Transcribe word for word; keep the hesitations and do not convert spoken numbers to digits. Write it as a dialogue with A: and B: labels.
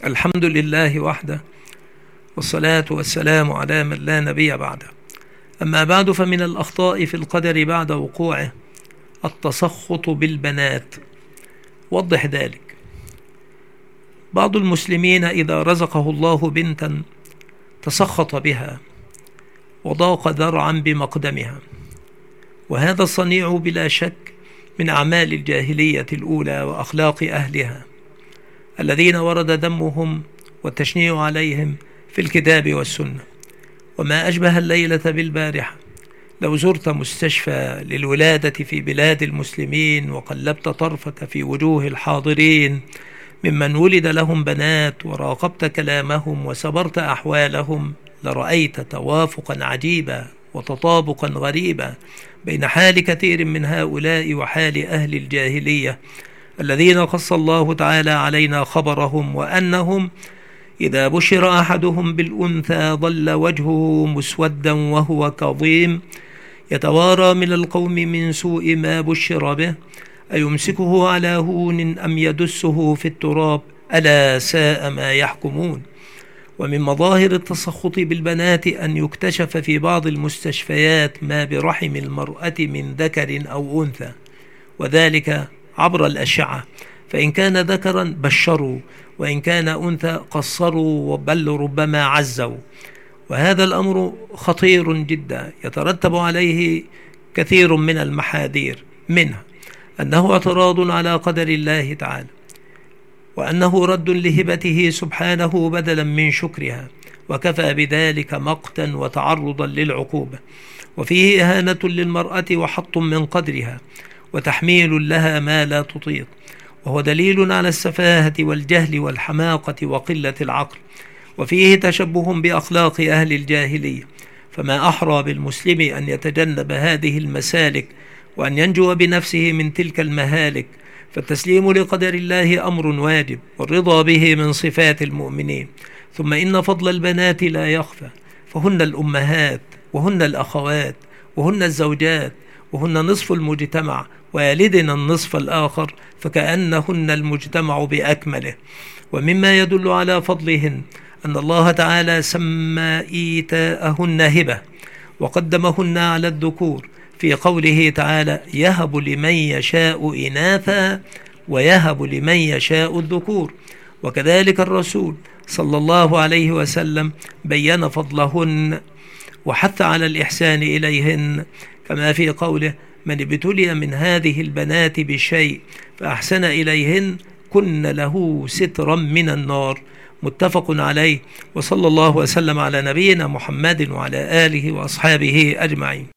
A: الحمد لله وحده، والصلاة والسلام على من لا نبي بعده. أما بعد، فمن الأخطاء في القدر بعد وقوعه التسخط بالبنات. وضح ذلك. بعض المسلمين إذا رزقه الله بنتا تسخط بها وضاق ذرعا بمقدمها، وهذا الصنيع بلا شك من أعمال الجاهلية الأولى وأخلاق أهلها الذين ورد ذمهم والتشنيع عليهم في الكتاب والسنة. وما أشبه الليلة بالبارحة لو زرت مستشفى للولادة في بلاد المسلمين وقلبت طرفك في وجوه الحاضرين ممن ولد لهم بنات وراقبت كلامهم وسبرت أحوالهم، لرأيت توافقا عجيبا وتطابقا غريبا بين حال كثير من هؤلاء وحال أهل الجاهلية الذين قص الله تعالى علينا خبرهم، وأنهم إذا بشر أحدهم بالأنثى ظل وجهه مسودا وهو كظيم يتوارى من القوم من سوء ما بشر به، أيمسكه على هون أم يدسه في التراب، ألا ساء ما يحكمون. ومن مظاهر التسخط بالبنات أن يكتشف في بعض المستشفيات ما برحم المرأة من ذكر أو أنثى، وذلك عبر الأشعة، فإن كان ذكرا بشروا، وإن كان أنثى قصروا، بل ربما عزوا. وهذا الأمر خطير جدا يترتب عليه كثير من المحاذير، منها أنه اعتراض على قدر الله تعالى، وأنه رد لهبته سبحانه بدلا من شكرها، وكفى بذلك مقتا وتعرضا للعقوبة، وفيه إهانة للمرأة وحط من قدرها وتحميل لها ما لا تطيق، وهو دليل على السفاهة والجهل والحماقة وقلة العقل، وفيه تشبه بأخلاق أهل الجاهلية. فما أحرى بالمسلم أن يتجنب هذه المسالك وأن ينجو بنفسه من تلك المهالك، فالتسليم لقدر الله أمر واجب، والرضا به من صفات المؤمنين. ثم إن فضل البنات لا يخفى، فهن الأمهات وهن الأخوات وهن الزوجات وهن نصف المجتمع، ويلدن النصف الآخر، فكأنهن المجتمع بأكمله. ومما يدل على فضلهن أن الله تعالى سمى إيتاءهن هبة وقدمهن على الذكور في قوله تعالى: يهب لمن يشاء إناثا ويهب لمن يشاء الذكور. وكذلك الرسول صلى الله عليه وسلم بين فضلهن وحث على الإحسان إليهن، كما في قوله: من ابتلي من هذه البنات بشيء فأحسن إليهن كن له سترا من النار. متفق عليه. وصلى الله وسلم على نبينا محمد وعلى آله وأصحابه أجمعين.